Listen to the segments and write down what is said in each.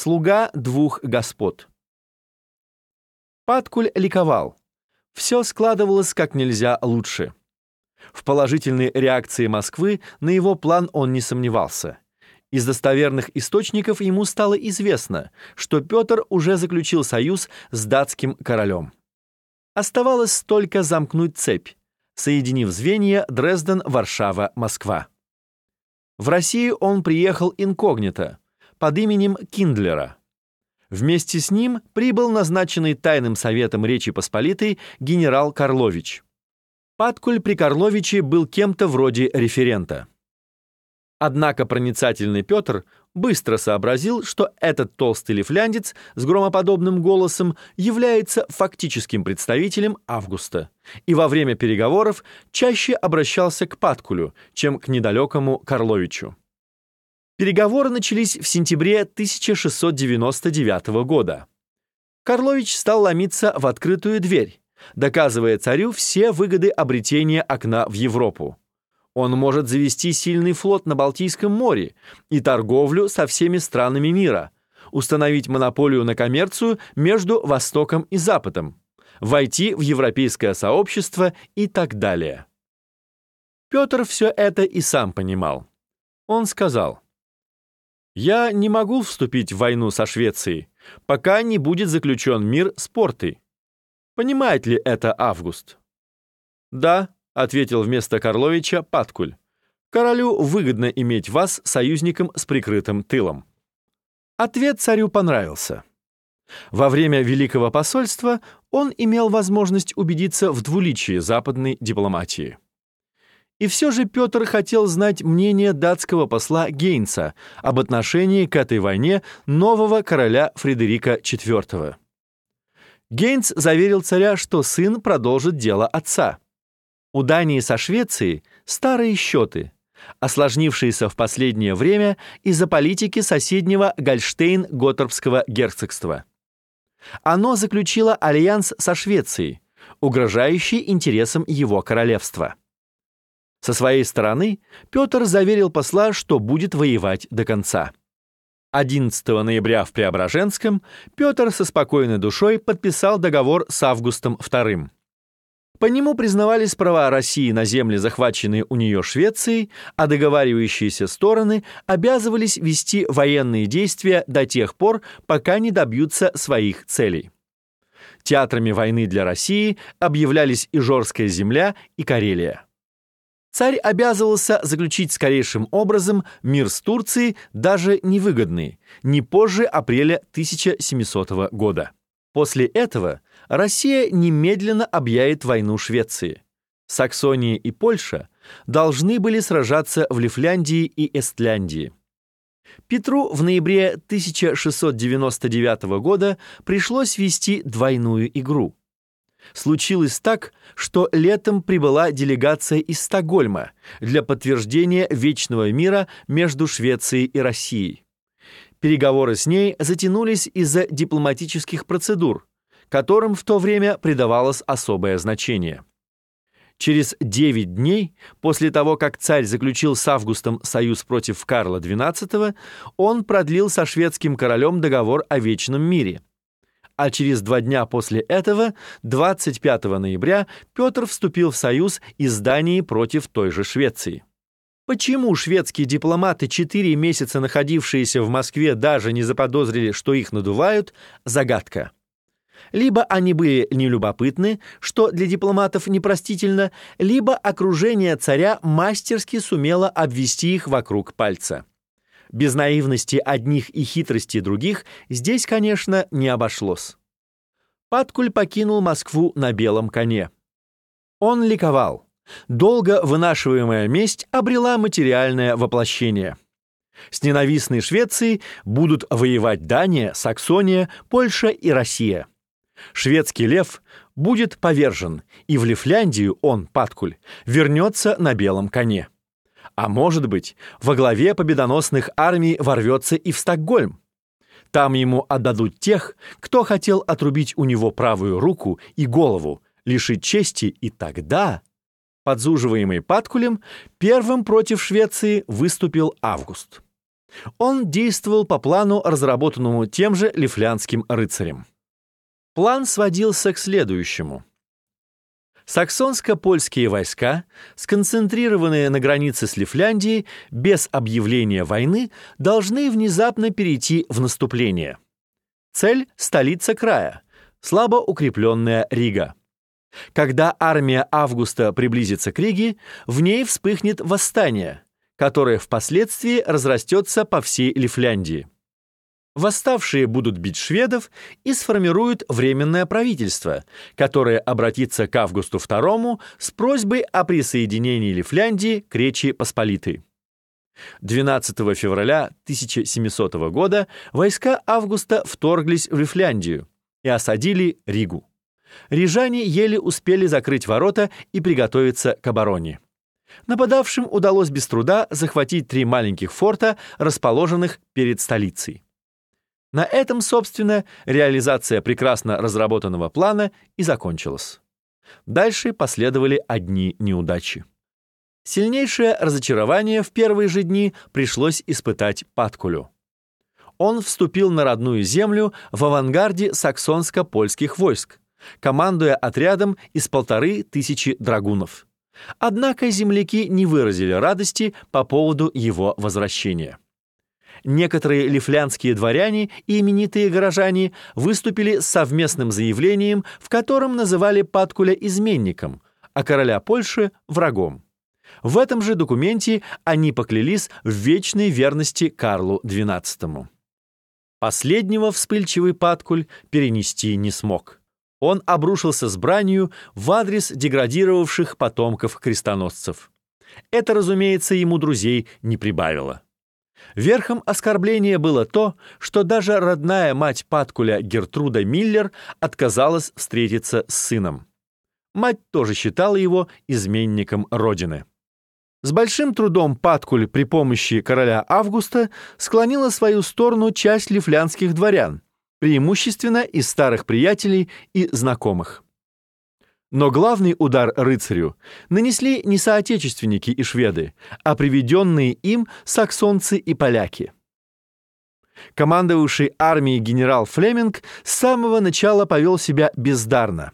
Слуга двух господ. Паткуль ликовал. Все складывалось как нельзя лучше. В положительной реакции Москвы на его план он не сомневался. Из достоверных источников ему стало известно, что Петр уже заключил союз с датским королем. Оставалось только замкнуть цепь, соединив звенья Дрезден, Варшава, Москва. В Россию он приехал инкогнито, под именем Киндлера. Вместе с ним прибыл назначенный Тайным советом Речи Посполитой генерал Карлович. Паткуль при Карловиче был кем-то вроде референта. Однако проницательный Петр быстро сообразил, что этот толстый лифляндец с громоподобным голосом является фактическим представителем Августа, и во время переговоров чаще обращался к Паткулю, чем к недалекому Карловичу. Переговоры начались в сентябре 1699 года. Карлович стал ломиться в открытую дверь, доказывая царю все выгоды обретения окна в Европу. Он может завести сильный флот на Балтийском море и торговлю со всеми странами мира, установить монополию на коммерцию между Востоком и Западом, войти в европейское сообщество и так далее. Петр все это и сам понимал. Он сказал: «Я не могу вступить в войну со Швецией, пока не будет заключен мир с Портой. Понимает ли это Август?» «Да», — ответил вместо Карловича Паткуль. «Королю выгодно иметь вас союзником с прикрытым тылом». Ответ царю понравился. Во время Великого посольства он имел возможность убедиться в двуличии западной дипломатии. И все же Петр хотел знать мнение датского посла Гейнца об отношении к этой войне нового короля Фредерика IV. Гейнц заверил царя, что сын продолжит дело отца. У Дании со Швецией старые счеты, осложнившиеся в последнее время из-за политики соседнего Гольштейн-Готторпского герцогства. Оно заключило альянс со Швецией, угрожающий интересам его королевства. Со своей стороны Петр заверил посла, что будет воевать до конца. 11 ноября в Преображенском Петр со спокойной душой подписал договор с Августом II. По нему признавались права России на земли, захваченные у нее Швецией, а договаривающиеся стороны обязывались вести военные действия до тех пор, пока не добьются своих целей. Театрами войны для России объявлялись Ижорская земля и Карелия. Царь обязывался заключить скорейшим образом мир с Турцией, даже невыгодный, не позже апреля 1700 года. После этого Россия немедленно объявит войну Швеции. Саксония и Польша должны были сражаться в Лифляндии и Эстляндии. Петру в ноябре 1699 года пришлось вести двойную игру. Случилось так, что летом прибыла делегация из Стокгольма для подтверждения вечного мира между Швецией и Россией. Переговоры с ней затянулись из-за дипломатических процедур, которым в то время придавалось особое значение. Через 9 дней после того, как царь заключил с Августом союз против Карла XII, он продлил со шведским королем договор о вечном мире. А через 2 дня после этого, 25 ноября, Петр вступил в союз из Дании против той же Швеции. Почему шведские дипломаты, 4 месяца находившиеся в Москве, даже не заподозрили, что их надувают, загадка. Либо они были нелюбопытны, что для дипломатов непростительно, либо окружение царя мастерски сумело обвести их вокруг пальца. Без наивности одних и хитрости других здесь, конечно, не обошлось. Паткуль покинул Москву на белом коне. Он ликовал. Долго вынашиваемая месть обрела материальное воплощение. С ненавистной Швецией будут воевать Дания, Саксония, Польша и Россия. Шведский лев будет повержен, и в Лифляндию он, Паткуль, вернется на белом коне. А может быть, во главе победоносных армий ворвется и в Стокгольм. Там ему отдадут тех, кто хотел отрубить у него правую руку и голову, лишить чести, и тогда... Подзуживаемый Паткулем, первым против Швеции выступил Август. Он действовал по плану, разработанному тем же лифляндским рыцарем. План сводился к следующему. Саксонско-польские войска, сконцентрированные на границе с Лифляндией, без объявления войны, должны внезапно перейти в наступление. Цель – столица края, слабо укрепленная Рига. Когда армия Августа приблизится к Риге, в ней вспыхнет восстание, которое впоследствии разрастется по всей Лифляндии. Восставшие будут бить шведов и сформируют временное правительство, которое обратится к Августу II с просьбой о присоединении Лифляндии к Речи Посполитой. 12 февраля 1700 года войска Августа вторглись в Лифляндию и осадили Ригу. Рижане еле успели закрыть ворота и приготовиться к обороне. Нападавшим удалось без труда захватить 3 маленьких форта, расположенных перед столицей. На этом, собственно, реализация прекрасно разработанного плана и закончилась. Дальше последовали одни неудачи. Сильнейшее разочарование в первые же дни пришлось испытать Паткулю. Он вступил на родную землю в авангарде саксонско-польских войск, командуя отрядом из 1500 драгунов. Однако земляки не выразили радости по поводу его возвращения. Некоторые лифляндские дворяне и именитые горожане выступили с совместным заявлением, в котором называли Паткуля изменником, а короля Польши – врагом. В этом же документе они поклялись в вечной верности Карлу XII. Последнего вспыльчивый Паткуль перенести не смог. Он обрушился с бранью в адрес деградировавших потомков крестоносцев. Это, разумеется, ему друзей не прибавило. Верхом оскорбления было то, что даже родная мать Паткуля Гертруда Миллер отказалась встретиться с сыном. Мать тоже считала его изменником родины. С большим трудом Паткуль при помощи короля Августа склонил на свою сторону часть лифляндских дворян, преимущественно из старых приятелей и знакомых. Но главный удар рыцарю нанесли не соотечественники и шведы, а приведенные им саксонцы и поляки. Командовавший армией генерал Флеминг с самого начала повел себя бездарно.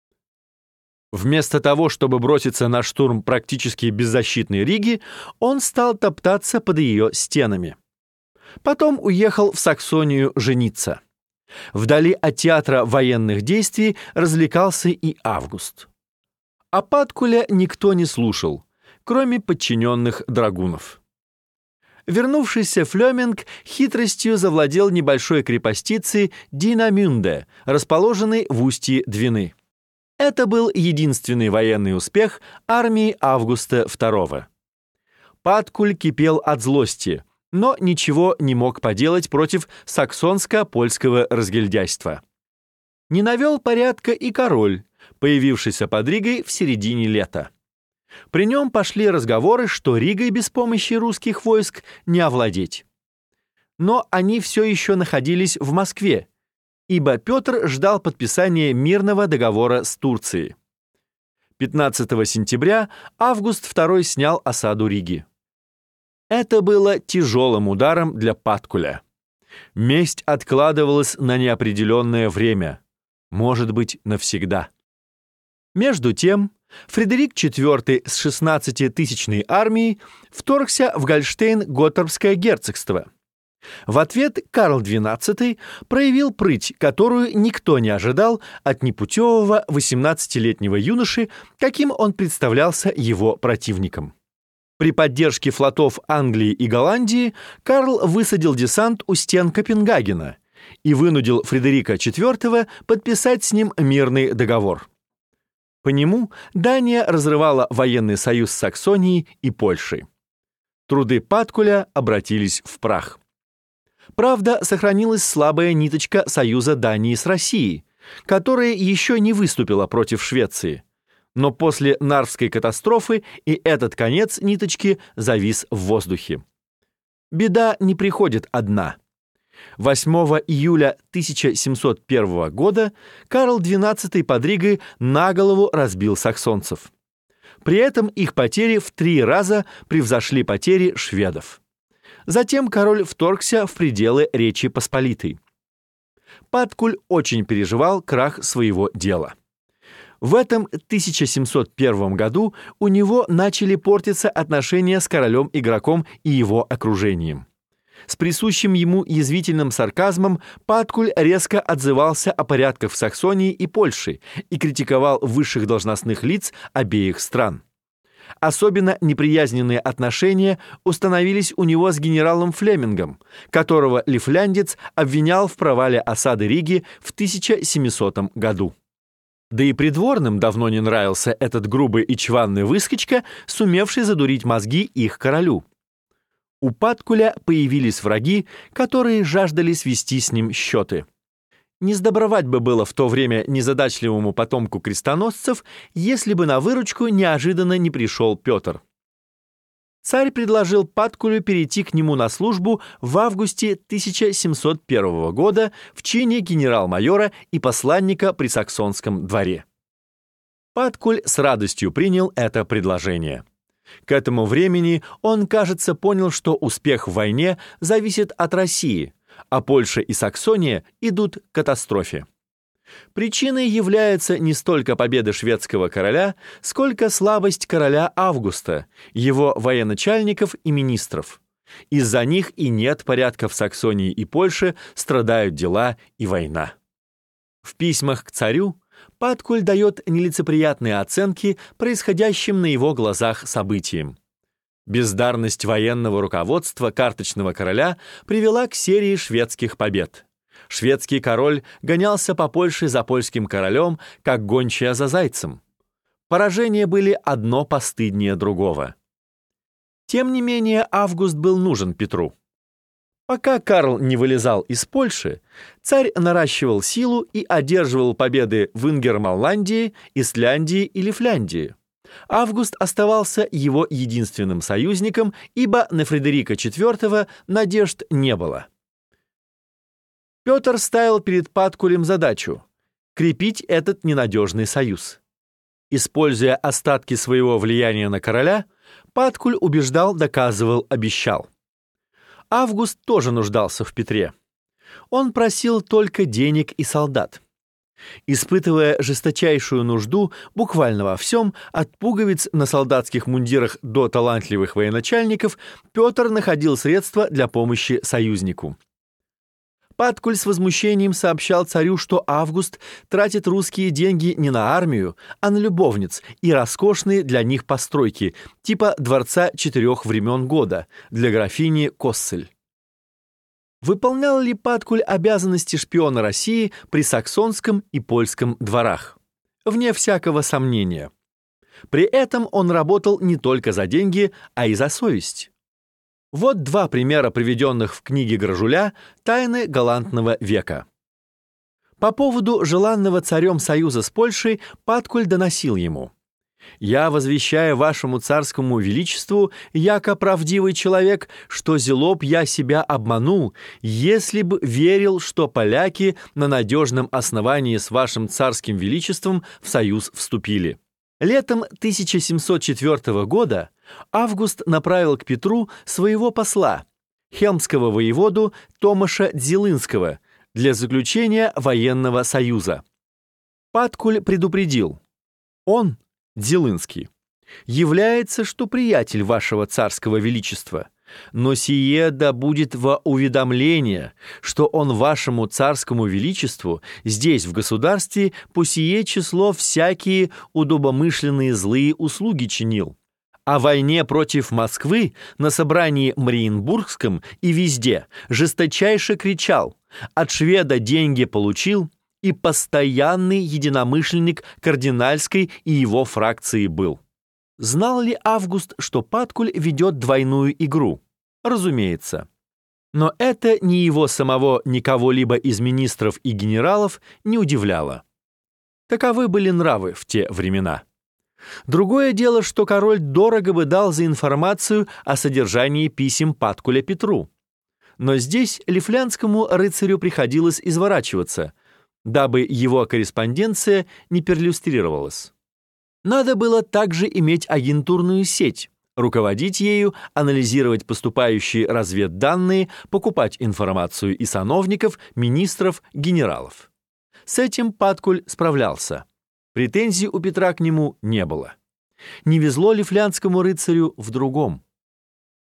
Вместо того, чтобы броситься на штурм практически беззащитной Риги, он стал топтаться под ее стенами. Потом уехал в Саксонию жениться. Вдали от театра военных действий развлекался и Август. А Паткуля никто не слушал, кроме подчиненных драгунов. Вернувшийся Флеминг хитростью завладел небольшой крепостицей Динамюнде, расположенной в устье Двины. Это был единственный военный успех армии Августа II. Паткуль кипел от злости, но ничего не мог поделать против саксонско-польского разгильдяйства. Не навел порядка и король, появившийся под Ригой в середине лета. При нем пошли разговоры, что Ригой без помощи русских войск не овладеть. Но они все еще находились в Москве, ибо Петр ждал подписания мирного договора с Турцией. 15 сентября Август II снял осаду Риги. Это было тяжелым ударом для Паткуля. Месть откладывалась на неопределенное время, может быть, навсегда. Между тем, Фредерик IV с 16-тысячной армией вторгся в Гольштейн-Готторпское герцогство. В ответ Карл XII проявил прыть, которую никто не ожидал от непутевого 18-летнего юноши, каким он представлялся его противником. При поддержке флотов Англии и Голландии Карл высадил десант у стен Копенгагена и вынудил Фредерика IV подписать с ним мирный договор. По нему Дания разрывала военный союз с Саксонией и Польшей. Труды Паткуля обратились в прах. Правда, сохранилась слабая ниточка союза Дании с Россией, которая еще не выступила против Швеции. Но после Нарвской катастрофы и этот конец ниточки завис в воздухе. Беда не приходит одна. 8 июля 1701 года Карл XII под Ригой на голову разбил саксонцев. При этом их потери в 3 раза превзошли потери шведов. Затем король вторгся в пределы Речи Посполитой. Паткуль очень переживал крах своего дела. В этом 1701 году у него начали портиться отношения с королем-игроком и его окружением. С присущим ему язвительным сарказмом Паткуль резко отзывался о порядках в Саксонии и Польше и критиковал высших должностных лиц обеих стран. Особенно неприязненные отношения установились у него с генералом Флемингом, которого лифляндец обвинял в провале осады Риги в 1700 году. Да и придворным давно не нравился этот грубый и чванный выскочка, сумевший задурить мозги их королю. У Паткуля появились враги, которые жаждали свести с ним счеты. Не сдобровать бы было в то время незадачливому потомку крестоносцев, если бы на выручку неожиданно не пришел Петр. Царь предложил Паткулю перейти к нему на службу в августе 1701 года в чине генерал-майора и посланника при саксонском дворе. Паткуль с радостью принял это предложение. К этому времени он, кажется, понял, что успех в войне зависит от России, а Польша и Саксония идут к катастрофе. Причиной является не столько победа шведского короля, сколько слабость короля Августа, его военачальников и министров. Из-за них и нет порядка в Саксонии и Польше, страдают дела и война. В письмах к царю Паткуль дает нелицеприятные оценки происходящим на его глазах событиям. Бездарность военного руководства карточного короля привела к серии шведских побед. Шведский король гонялся по Польше за польским королем, как гончая за зайцем. Поражения были одно постыднее другого. Тем не менее, Август был нужен Петру. Пока Карл не вылезал из Польши, царь наращивал силу и одерживал победы в Ингерманландии, Исляндии и Лифляндии. Август оставался его единственным союзником, ибо на Фредерика IV надежд не было. Петр ставил перед Паткулем задачу – крепить этот ненадежный союз. Используя остатки своего влияния на короля, Паткуль убеждал, доказывал, обещал. Август тоже нуждался в Петре. Он просил только денег и солдат. Испытывая жесточайшую нужду буквально во всем, от пуговиц на солдатских мундирах до талантливых военачальников, Петр находил средства для помощи союзнику. Паткуль с возмущением сообщал царю, что Август тратит русские деньги не на армию, а на любовниц и роскошные для них постройки, типа дворца 4 времен года для графини Коссель. Выполнял ли Паткуль обязанности шпиона России при саксонском и польском дворах? Вне всякого сомнения. При этом он работал не только за деньги, а и за совесть. Вот два примера, приведенных в книге Гражуля «Тайны галантного века». По поводу желанного царем союза с Польшей Паткуль доносил ему: «Я возвещаю вашему царскому величеству, яко правдивый человек, что зелоб я себя обманул, если б верил, что поляки на надежном основании с вашим царским величеством в союз вступили». Летом 1704 года Август направил к Петру своего посла, хельмского воеводу Томаша Дзилынского, для заключения военного союза. Паткуль предупредил: «Он, Дзилынский, является, что приятель вашего царского величества, но сие да будет во уведомление, что он вашему царскому величеству здесь, в государстве, по сие число всякие удобомышленные злые услуги чинил. О войне против Москвы на собрании Мариенбургском и везде жесточайше кричал, от шведа деньги получил и постоянный единомышленник кардинальской и его фракции был». Знал ли Август, что Паткуль ведет двойную игру? Разумеется. Но это ни его самого, ни кого-либо из министров и генералов не удивляло. Таковы были нравы в те времена. Другое дело, что король дорого бы дал за информацию о содержании писем Паткуля Петру. Но здесь лифляндскому рыцарю приходилось изворачиваться, дабы его корреспонденция не перлюстрировалась. Надо было также иметь агентурную сеть, руководить ею, анализировать поступающие разведданные, покупать информацию и сановников, министров, генералов. С этим Паткуль справлялся. Претензий у Петра к нему не было. Не везло Лифлянскому рыцарю в другом.